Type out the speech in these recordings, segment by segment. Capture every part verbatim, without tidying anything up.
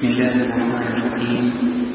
بسم الله الرحمن الرحيم.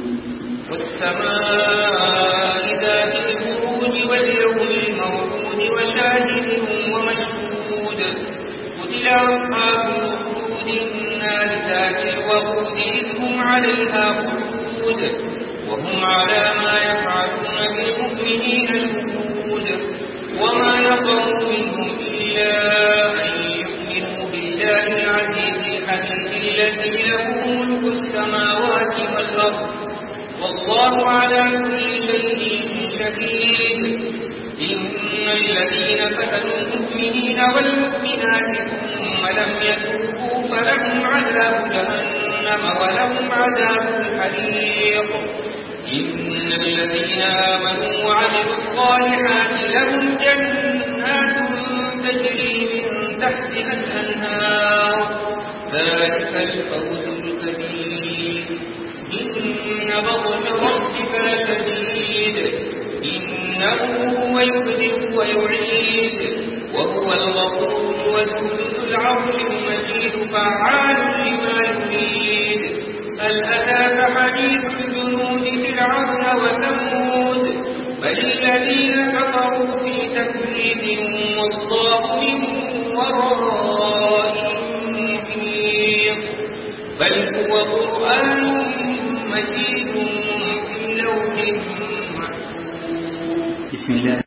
والسماء ذات البروج واليوم الموعود وشاهد ومشهود قتل أصحاب الأخدود النار ذات الوقود إذ هم عليها قعود وهم على ما يفعلون بالمؤمنين شهود وما نقموا منهم إلا أن يؤمنوا بالله العزيز الحميد الذي له ملك السماوات والأرض والله على كل شيء شهيد. إن الذين فتنوا المؤمنين والمؤمنات ثم لم يتوبوا فلهم عذاب جهنم ولهم عذاب الحريق. إن الذين آمنوا وعملوا الصالحات لهم جنات تجري من تحتها الأنهار ذلك الفوز الكبير. إن بطش ربك لشديد إنه هو يبدئ ويعيد وهو الغفور الودود ذو العرش المجيد فعال لما يريد. هل أتاك حديث جنود فرعون وثمود بل الذين كفروا في تكذيب والله من ورائهم محيط بل هو قرآن مجيد في لوح محفوظ. بسم الله